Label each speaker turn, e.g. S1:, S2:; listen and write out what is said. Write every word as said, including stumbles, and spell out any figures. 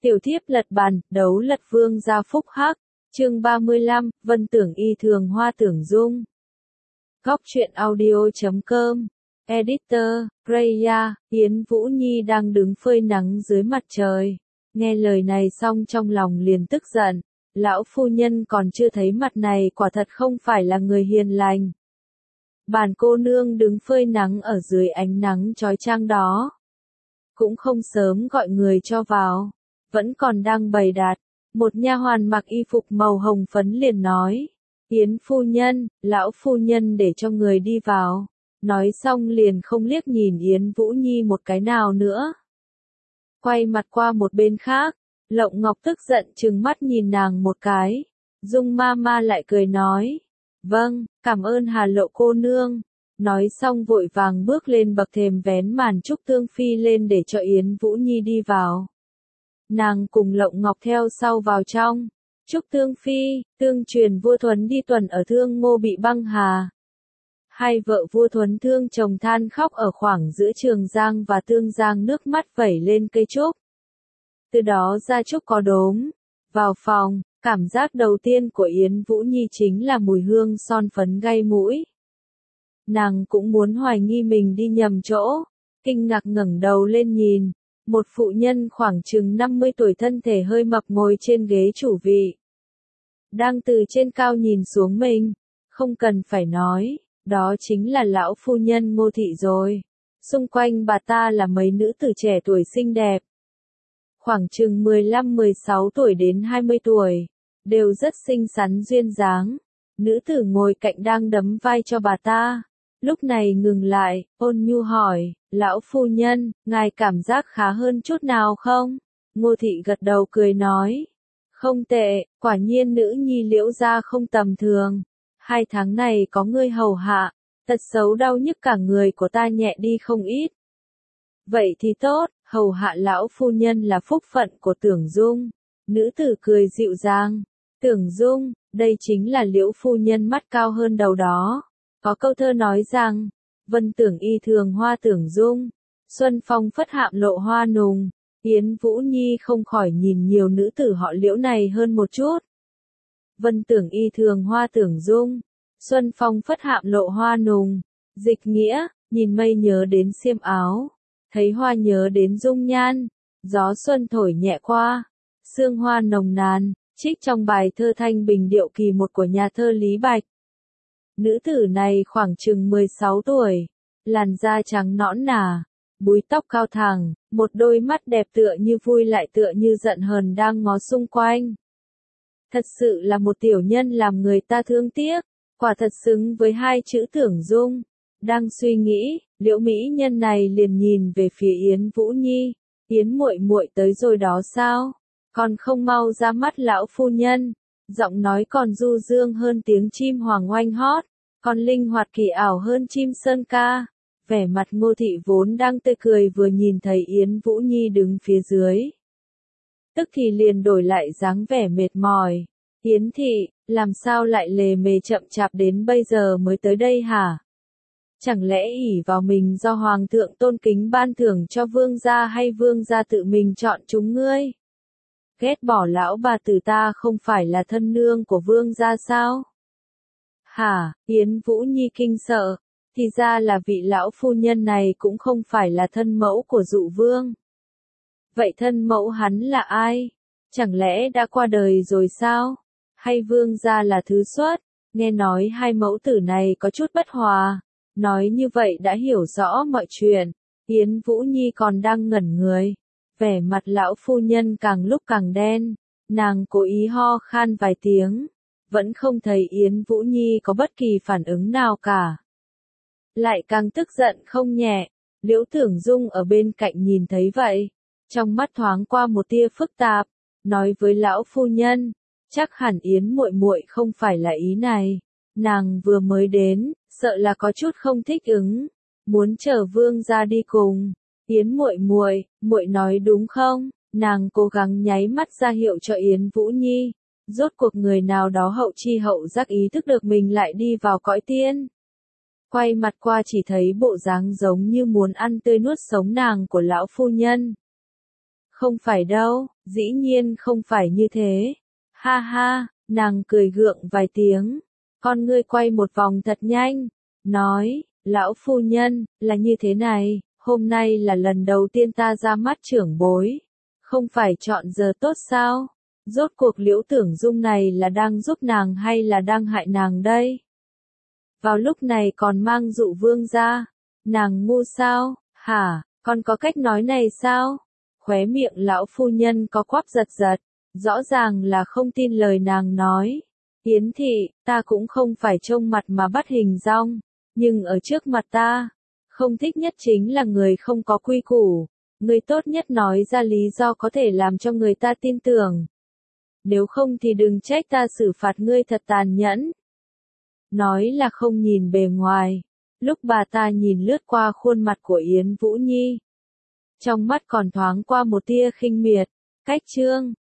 S1: Tiểu thiếp lật bàn, đấu lật vương gia phúc hắc. Chương ba mươi lăm, Vân Tưởng Y Thường Hoa Tưởng Dung. Góc truyện audio chấm com. Editor, Freya. Yến Vũ Nhi đang đứng phơi nắng dưới mặt trời. Nghe lời này xong trong lòng liền tức giận. Lão phu nhân còn chưa thấy mặt này, quả thật không phải là người hiền lành. Bản cô nương đứng phơi nắng ở dưới ánh nắng chói chang đó. Cũng không sớm gọi người cho vào. Vẫn còn đang bày đặt. Một nha hoàn mặc y phục màu hồng phấn liền nói. Yến phu nhân, lão phu nhân để cho người đi vào. Nói xong liền không liếc nhìn Yến Vũ Nhi một cái nào nữa. Quay mặt qua một bên khác, Lộng Ngọc tức giận trừng mắt nhìn nàng một cái. Dung ma ma lại cười nói. Vâng, cảm ơn Hà Lộ cô nương. Nói xong vội vàng bước lên bậc thềm vén màn trúc tương phi lên để cho Yến Vũ Nhi đi vào. Nàng cùng Lộng Ngọc theo sau vào trong. Trúc Tương Phi, Tương Truyền vua Thuấn đi tuần ở Thương Ngô bị băng hà. Hai vợ vua Thuấn thương chồng than khóc ở khoảng giữa Trường Giang và Tương Giang, nước mắt vẩy lên cây trúc. Từ đó ra trúc có đốm. Vào phòng, cảm giác đầu tiên của Yến Vũ Nhi chính là mùi hương son phấn gây mũi. Nàng cũng muốn hoài nghi mình đi nhầm chỗ, kinh ngạc ngẩng đầu lên nhìn. Một phụ nhân khoảng chừng năm mươi tuổi, thân thể hơi mập, ngồi trên ghế chủ vị. Đang từ trên cao nhìn xuống mình. Không cần phải nói, đó chính là lão phu nhân Ngô Thị rồi. Xung quanh bà ta là mấy nữ tử trẻ tuổi xinh đẹp. Khoảng chừng mười lăm mười sáu tuổi đến hai mươi tuổi. Đều rất xinh xắn duyên dáng. Nữ tử ngồi cạnh đang đấm vai cho bà ta. Lúc này ngừng lại, ôn nhu hỏi, lão phu nhân, ngài cảm giác khá hơn chút nào không? Ngô Thị gật đầu cười nói, không tệ, quả nhiên nữ nhi Liễu gia không tầm thường. Hai tháng này có ngươi hầu hạ, tật xấu đau nhức cả người của ta nhẹ đi không ít. Vậy thì tốt, hầu hạ lão phu nhân là phúc phận của Tưởng Dung. Nữ tử cười dịu dàng, Tưởng Dung, đây chính là Liễu phu nhân mắt cao hơn đầu đó. Có câu thơ nói rằng, Vân Tưởng Y Thường Hoa Tưởng Dung, xuân phong phất hạm lộ hoa nùng. Yến Vũ Nhi không khỏi nhìn nhiều nữ tử họ Liễu này hơn một chút. Vân Tưởng Y Thường Hoa Tưởng Dung, xuân phong phất hạm lộ hoa nùng. Dịch nghĩa, nhìn mây nhớ đến xiêm áo, thấy hoa nhớ đến dung nhan. Gió xuân thổi nhẹ qua, sương hoa nồng nàn, trích trong bài thơ Thanh Bình Điệu Kỳ một của nhà thơ Lý Bạch. Nữ tử này khoảng chừng mười sáu tuổi, làn da trắng nõn nà, búi tóc cao thẳng, một đôi mắt đẹp tựa như vui lại tựa như giận hờn đang ngó xung quanh. Thật sự là một tiểu nhân làm người ta thương tiếc, quả thật xứng với hai chữ Tưởng Dung. Đang suy nghĩ, Liễu mỹ nhân này liền nhìn về phía Yến Vũ Nhi, Yến muội muội tới rồi đó sao? Còn không mau ra mắt lão phu nhân. Giọng nói còn du dương hơn tiếng chim hoàng oanh hót, còn linh hoạt kỳ ảo hơn chim sơn ca. Vẻ mặt Ngô Thị vốn đang tươi cười vừa nhìn thấy Yến Vũ Nhi đứng phía dưới. Tức thì liền đổi lại dáng vẻ mệt mỏi. Yến Thị, làm sao lại lề mề chậm chạp đến bây giờ mới tới đây hả? Chẳng lẽ ỷ vào mình do Hoàng thượng tôn kính ban thưởng cho vương gia, hay vương gia tự mình chọn chúng ngươi? Ghét bỏ lão bà tử ta không phải là thân nương của vương gia sao? Hả, Yến Vũ Nhi kinh sợ, thì ra là vị lão phu nhân này cũng không phải là thân mẫu của Dụ vương. Vậy thân mẫu hắn là ai? Chẳng lẽ đã qua đời rồi sao? Hay vương gia là thứ xuất? Nghe nói hai mẫu tử này có chút bất hòa. Nói như vậy đã hiểu rõ mọi chuyện. Yến Vũ Nhi còn đang ngẩn người. Vẻ mặt lão phu nhân càng lúc càng đen, nàng cố ý ho khan vài tiếng, vẫn không thấy Yến Vũ Nhi có bất kỳ phản ứng nào cả. Lại càng tức giận không nhẹ, Liễu Tưởng Dung ở bên cạnh nhìn thấy vậy, trong mắt thoáng qua một tia phức tạp, nói với lão phu nhân, chắc hẳn Yến muội muội không phải là ý này, nàng vừa mới đến, sợ là có chút không thích ứng, muốn chờ vương gia đi cùng. Yến muội muội, muội nói đúng không? Nàng cố gắng nháy mắt ra hiệu cho Yến Vũ Nhi. Rốt cuộc người nào đó hậu chi hậu giác ý thức được mình lại đi vào cõi tiên. Quay mặt qua chỉ thấy bộ dáng giống như muốn ăn tươi nuốt sống nàng của lão phu nhân. Không phải đâu, dĩ nhiên không phải như thế. Ha ha, nàng cười gượng vài tiếng. Con ngươi quay một vòng thật nhanh. Nói, lão phu nhân, là như thế này, hôm nay là lần đầu tiên ta ra mắt trưởng bối. Không phải chọn giờ tốt sao? Rốt cuộc Liễu Tưởng Dung này là đang giúp nàng hay là đang hại nàng đây? Vào lúc này còn mang dụ vương ra. Nàng ngu sao? Hả, còn có cách nói này sao? Khóe miệng lão phu nhân có quắp giật giật. Rõ ràng là không tin lời nàng nói. Yến thị, ta cũng không phải trông mặt mà bắt hình dong. Nhưng ở trước mặt ta, không thích nhất chính là người không có quy củ. Người tốt nhất nói ra lý do có thể làm cho người ta tin tưởng. Nếu không thì đừng trách ta xử phạt ngươi thật tàn nhẫn. Nói là không nhìn bề ngoài. Lúc bà ta nhìn lướt qua khuôn mặt của Yến Vũ Nhi, trong mắt còn thoáng qua một tia khinh miệt. Cách chương